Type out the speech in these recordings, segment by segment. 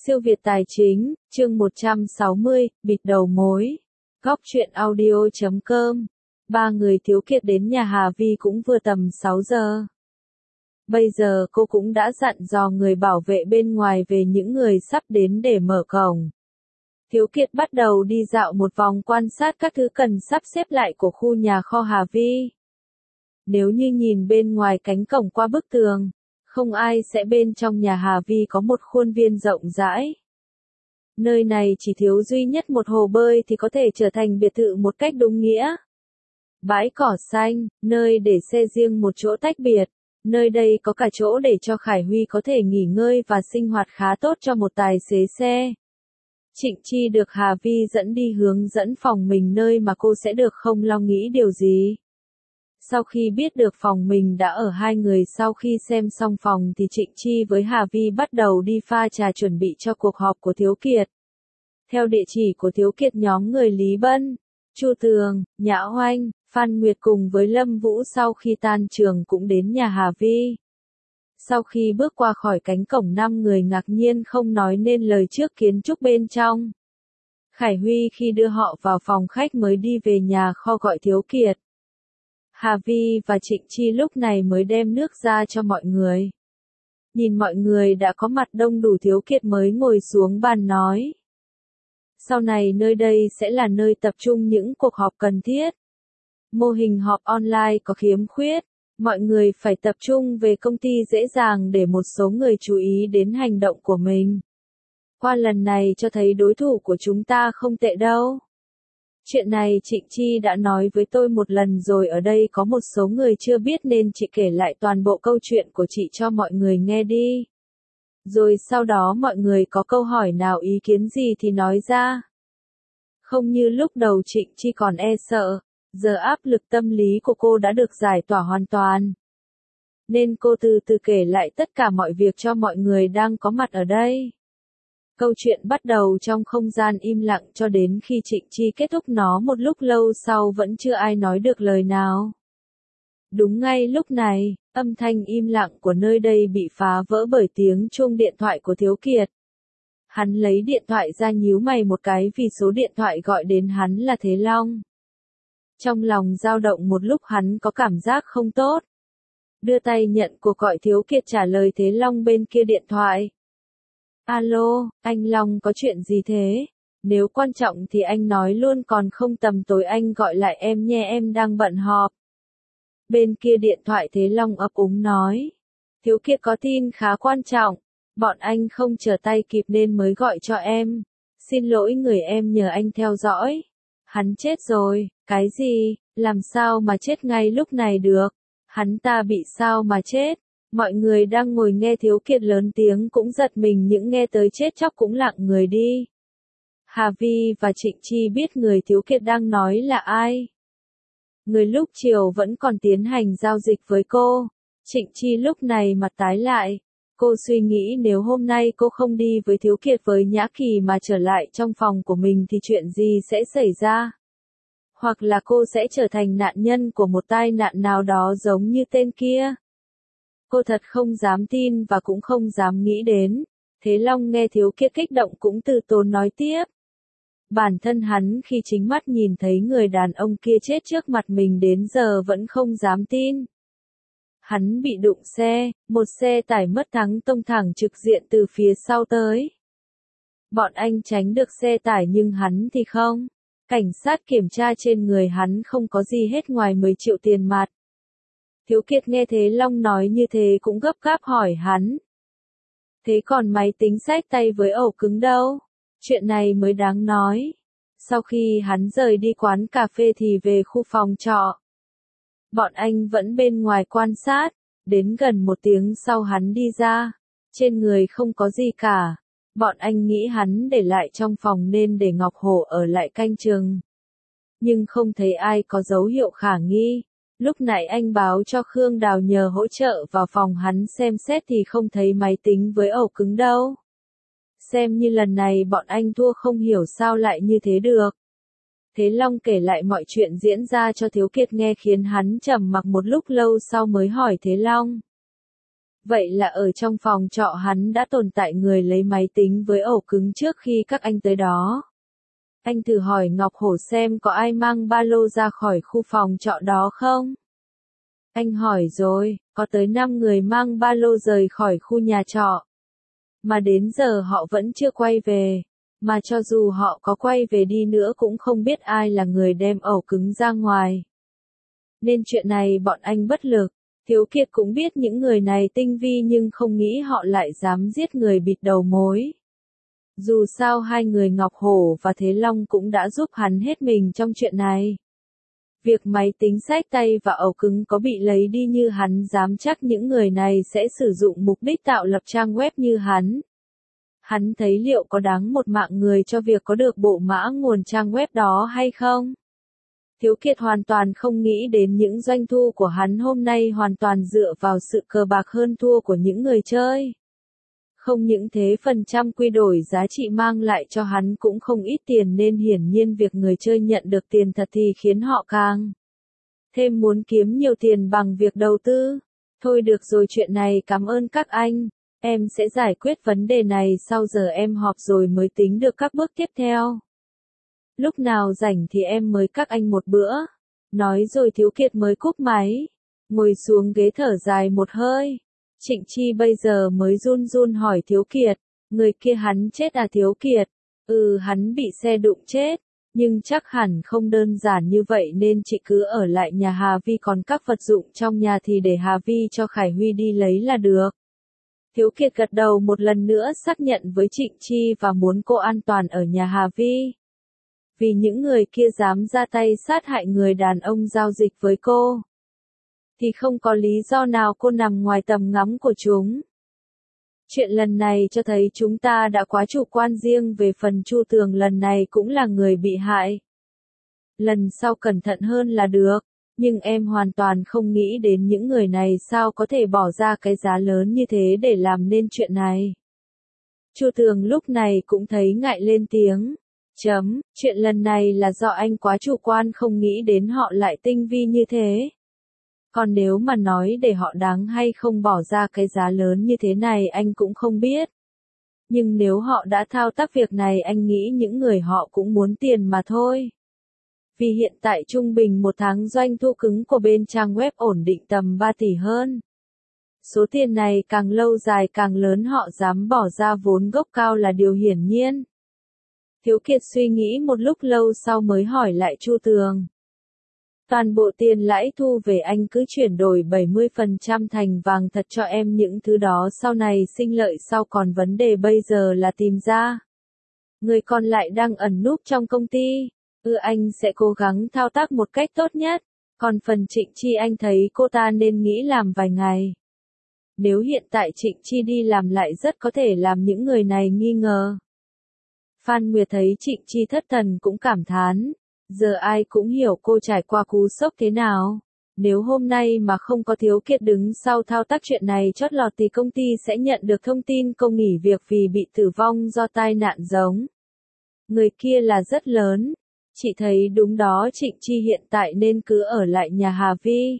Siêu Việt Tài Chính, chương 160, bịt đầu mối. Góc truyện audio.com. Ba người Thiếu Kiệt đến nhà Hà Vi cũng vừa tầm 6 giờ. Bây giờ cô cũng đã dặn dò người bảo vệ bên ngoài về những người sắp đến để mở cổng. Thiếu Kiệt bắt đầu đi dạo một vòng quan sát các thứ cần sắp xếp lại của khu nhà kho Hà Vi. Nếu như nhìn bên ngoài cánh cổng qua bức tường, không ai sẽ bên trong nhà Hà Vi có một khuôn viên rộng rãi. Nơi này chỉ thiếu duy nhất một hồ bơi thì có thể trở thành biệt thự một cách đúng nghĩa. Bãi cỏ xanh, nơi để xe riêng một chỗ tách biệt. Nơi đây có cả chỗ để cho Khải Huy có thể nghỉ ngơi và sinh hoạt khá tốt cho một tài xế xe. Trịnh Chi được Hà Vi dẫn đi hướng dẫn phòng mình nơi mà cô sẽ được không lo nghĩ điều gì. Sau khi biết được phòng mình đã ở hai người sau khi xem xong phòng thì Trịnh Chi với Hà Vi bắt đầu đi pha trà chuẩn bị cho cuộc họp của Thiếu Kiệt. Theo địa chỉ của Thiếu Kiệt, nhóm người Lý Bân, Chu Tường, Nhã Oanh, Phan Nguyệt cùng với Lâm Vũ sau khi tan trường cũng đến nhà Hà Vi. Sau khi bước qua khỏi cánh cổng, 5 người ngạc nhiên không nói nên lời trước kiến trúc bên trong. Khải Huy khi đưa họ vào phòng khách mới đi về nhà kho gọi Thiếu Kiệt. Hà Vi và Trịnh Chi lúc này mới đem nước ra cho mọi người. Nhìn mọi người đã có mặt đông đủ, Thiếu Kiệt mới ngồi xuống bàn nói. Sau này nơi đây sẽ là nơi tập trung những cuộc họp cần thiết. Mô hình họp online có khiếm khuyết, mọi người phải tập trung về công ty dễ dàng để một số người chú ý đến hành động của mình. Qua lần này cho thấy đối thủ của chúng ta không tệ đâu. Chuyện này Trịnh Chi đã nói với tôi một lần rồi, ở đây có một số người chưa biết nên chị kể lại toàn bộ câu chuyện của chị cho mọi người nghe đi. Rồi sau đó mọi người có câu hỏi nào ý kiến gì thì nói ra. Không như lúc đầu Trịnh Chi còn e sợ, giờ áp lực tâm lý của cô đã được giải tỏa hoàn toàn. Nên cô từ từ kể lại tất cả mọi việc cho mọi người đang có mặt ở đây. Câu chuyện bắt đầu trong không gian im lặng cho đến khi Trịnh Chi kết thúc nó. Một lúc lâu sau vẫn chưa ai nói được lời nào. Đúng ngay lúc này, âm thanh im lặng của nơi đây bị phá vỡ bởi tiếng chuông điện thoại của Thiếu Kiệt. Hắn lấy điện thoại ra nhíu mày một cái vì số điện thoại gọi đến hắn là Thế Long. Trong lòng dao động một lúc, hắn có cảm giác không tốt. Đưa tay nhận cuộc gọi, Thiếu Kiệt trả lời Thế Long bên kia điện thoại. Alo, anh Long, có chuyện gì thế? Nếu quan trọng thì anh nói luôn, còn không tầm tối anh gọi lại em nhé, em đang bận họp. Bên kia điện thoại Thế Long ấp úng nói. Thiếu Kiệt có tin khá quan trọng. Bọn anh không trở tay kịp nên mới gọi cho em. Xin lỗi người em nhờ anh theo dõi. Hắn chết rồi. Cái gì? Làm sao mà chết ngay lúc này được? Hắn ta bị sao mà chết? Mọi người đang ngồi nghe Thiếu Kiệt lớn tiếng cũng giật mình, những nghe tới chết chóc cũng lặng người đi. Hà Vi và Trịnh Chi biết người Thiếu Kiệt đang nói là ai. Người lúc chiều vẫn còn tiến hành giao dịch với cô. Trịnh Chi lúc này mặt tái lại. Cô suy nghĩ nếu hôm nay cô không đi với Thiếu Kiệt với Nhã Kỳ mà trở lại trong phòng của mình thì chuyện gì sẽ xảy ra? Hoặc là cô sẽ trở thành nạn nhân của một tai nạn nào đó giống như tên kia. Cô thật không dám tin và cũng không dám nghĩ đến. Thế Long nghe Thiếu Kiệt kích động cũng từ tốn nói tiếp. Bản thân hắn khi chính mắt nhìn thấy người đàn ông kia chết trước mặt mình đến giờ vẫn không dám tin. Hắn bị đụng xe, một xe tải mất thắng tông thẳng trực diện từ phía sau tới. Bọn anh tránh được xe tải nhưng hắn thì không. Cảnh sát kiểm tra trên người hắn không có gì hết ngoài 10 triệu tiền mặt. Thiếu Kiệt nghe Thế Long nói như thế cũng gấp gáp hỏi hắn. Thế còn máy tính xách tay với ổ cứng đâu? Chuyện này mới đáng nói. Sau khi hắn rời đi quán cà phê thì về khu phòng trọ. Bọn anh vẫn bên ngoài quan sát. Đến gần 1 tiếng sau hắn đi ra. Trên người không có gì cả. Bọn anh nghĩ hắn để lại trong phòng nên để Ngọc Hổ ở lại canh chừng. Nhưng không thấy ai có dấu hiệu khả nghi. Lúc nãy anh báo cho Khương Đào nhờ hỗ trợ vào phòng hắn xem xét thì không thấy máy tính với ổ cứng đâu. Xem như lần này bọn anh thua, không hiểu sao lại như thế được. Thế Long kể lại mọi chuyện diễn ra cho Thiếu Kiệt nghe khiến hắn trầm mặc một lúc lâu sau mới hỏi Thế Long. Vậy là ở trong phòng trọ hắn đã tồn tại người lấy máy tính với ổ cứng trước khi các anh tới đó. Anh thử hỏi Ngọc Hổ xem có ai mang ba lô ra khỏi khu phòng trọ đó không? Anh hỏi rồi, có tới 5 người mang ba lô rời khỏi khu nhà trọ. Mà đến giờ họ vẫn chưa quay về. Mà cho dù họ có quay về đi nữa cũng không biết ai là người đem ổ cứng ra ngoài. Nên chuyện này bọn anh bất lực. Thiếu Kiệt cũng biết những người này tinh vi nhưng không nghĩ họ lại dám giết người bịt đầu mối. Dù sao hai người Ngọc Hổ và Thế Long cũng đã giúp hắn hết mình trong chuyện này. Việc máy tính xách tay và ổ cứng có bị lấy đi như hắn dám chắc những người này sẽ sử dụng mục đích tạo lập trang web như hắn. Hắn thấy liệu có đáng một mạng người cho việc có được bộ mã nguồn trang web đó hay không? Thiếu Kiệt hoàn toàn không nghĩ đến những doanh thu của hắn hôm nay hoàn toàn dựa vào sự cờ bạc hơn thua của những người chơi. Không những thế phần trăm quy đổi giá trị mang lại cho hắn cũng không ít tiền nên hiển nhiên việc người chơi nhận được tiền thật thì khiến họ càng thêm muốn kiếm nhiều tiền bằng việc đầu tư. Thôi được rồi chuyện này cảm ơn các anh, em sẽ giải quyết vấn đề này sau giờ em họp rồi mới tính được các bước tiếp theo. Lúc nào rảnh thì em mời các anh một bữa. Nói rồi Thiếu Kiệt mới cúp máy, ngồi xuống ghế thở dài một hơi. Trịnh Chi bây giờ mới run run hỏi Thiếu Kiệt, người kia hắn chết à Thiếu Kiệt? Hắn bị xe đụng chết, nhưng chắc hẳn không đơn giản như vậy nên chị cứ ở lại nhà Hà Vi còn các vật dụng trong nhà thì để Hà Vi cho Khải Huy đi lấy là được. Thiếu Kiệt gật đầu một lần nữa xác nhận với Trịnh Chi và muốn cô an toàn ở nhà Hà Vi. Vì những người kia dám ra tay sát hại người đàn ông giao dịch với cô, thì không có lý do nào cô nằm ngoài tầm ngắm của chúng. Chuyện lần này cho thấy chúng ta đã quá chủ quan riêng về phần Chu Tường lần này cũng là người bị hại. Lần sau cẩn thận hơn là được, nhưng em hoàn toàn không nghĩ đến những người này sao có thể bỏ ra cái giá lớn như thế để làm nên chuyện này. Chu Tường lúc này cũng thấy ngại lên tiếng. Chuyện lần này là do anh quá chủ quan không nghĩ đến họ lại tinh vi như thế. Còn nếu mà nói để họ đáng hay không bỏ ra cái giá lớn như thế này anh cũng không biết. Nhưng nếu họ đã thao tác việc này anh nghĩ những người họ cũng muốn tiền mà thôi. Vì hiện tại trung bình một tháng doanh thu cứng của bên trang web ổn định tầm 3 tỷ hơn. Số tiền này càng lâu dài càng lớn họ dám bỏ ra vốn gốc cao là điều hiển nhiên. Thiếu Kiệt suy nghĩ một lúc lâu sau mới hỏi lại Chu Tường. Toàn bộ tiền lãi thu về anh cứ chuyển đổi 70% thành vàng thật cho em những thứ đó sau này sinh lợi sau còn vấn đề bây giờ là tìm ra. Người còn lại đang ẩn núp trong công ty. Anh sẽ cố gắng thao tác một cách tốt nhất. Còn phần Trịnh Chi anh thấy cô ta nên nghĩ làm vài ngày. Nếu hiện tại Trịnh Chi đi làm lại rất có thể làm những người này nghi ngờ. Phan Nguyệt thấy Trịnh Chi thất thần cũng cảm thán. Giờ ai cũng hiểu cô trải qua cú sốc thế nào. Nếu hôm nay mà không có Thiếu Kiệt đứng sau thao tác chuyện này chót lọt thì công ty sẽ nhận được thông tin cô nghỉ việc vì bị tử vong do tai nạn giống. Người kia là rất lớn. Chị thấy đúng đó Trịnh Chi hiện tại nên cứ ở lại nhà Hà Vi.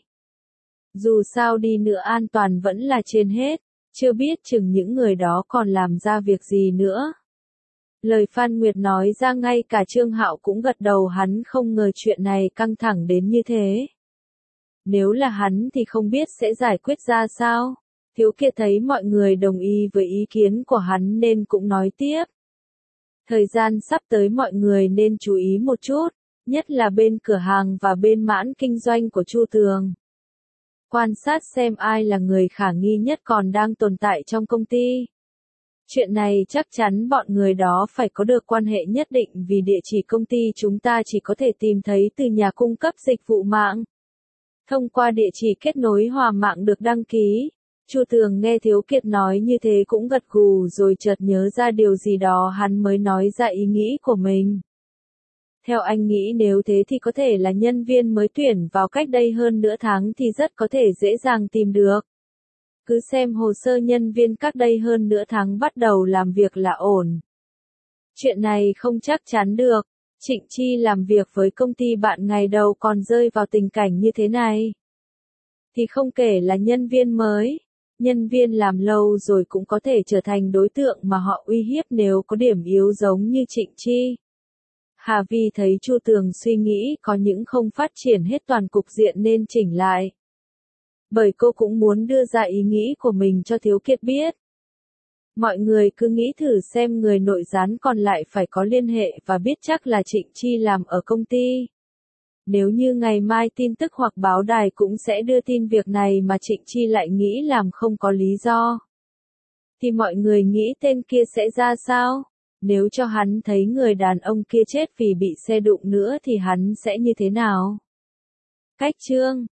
Dù sao đi nữa an toàn vẫn là trên hết. Chưa biết chừng những người đó còn làm ra việc gì nữa. Lời Phan Nguyệt nói ra ngay cả Trương Hạo cũng gật đầu hắn không ngờ chuyện này căng thẳng đến như thế. Nếu là hắn thì không biết sẽ giải quyết ra sao. Thiếu Kiệt thấy mọi người đồng ý với ý kiến của hắn nên cũng nói tiếp. Thời gian sắp tới mọi người nên chú ý một chút, nhất là bên cửa hàng và bên mãn kinh doanh của Chu Tường. Quan sát xem ai là người khả nghi nhất còn đang tồn tại trong công ty. Chuyện này chắc chắn bọn người đó phải có được quan hệ nhất định vì địa chỉ công ty chúng ta chỉ có thể tìm thấy từ nhà cung cấp dịch vụ mạng. Thông qua địa chỉ kết nối hòa mạng được đăng ký. Chu Tường nghe Thiếu Kiệt nói như thế cũng gật gù rồi chợt nhớ ra điều gì đó hắn mới nói ra ý nghĩ của mình. Theo anh nghĩ nếu thế thì có thể là nhân viên mới tuyển vào cách đây hơn nửa tháng thì rất có thể dễ dàng tìm được. Cứ xem hồ sơ nhân viên cách đây hơn nửa tháng bắt đầu làm việc là ổn. Chuyện này không chắc chắn được. Trịnh Chi làm việc với công ty bạn ngày đầu còn rơi vào tình cảnh như thế này. Thì không kể là nhân viên mới. Nhân viên làm lâu rồi cũng có thể trở thành đối tượng mà họ uy hiếp nếu có điểm yếu giống như Trịnh Chi. Hà Vi thấy Chu Tường suy nghĩ có những không phát triển hết toàn cục diện nên chỉnh lại. Bởi cô cũng muốn đưa ra ý nghĩ của mình cho Thiếu Kiệt biết. Mọi người cứ nghĩ thử xem người nội gián còn lại phải có liên hệ và biết chắc là Trịnh Chi làm ở công ty. Nếu như ngày mai tin tức hoặc báo đài cũng sẽ đưa tin việc này mà Trịnh Chi lại nghĩ làm không có lý do. Thì mọi người nghĩ tên kia sẽ ra sao? Nếu cho hắn thấy người đàn ông kia chết vì bị xe đụng nữa thì hắn sẽ như thế nào? Cách chương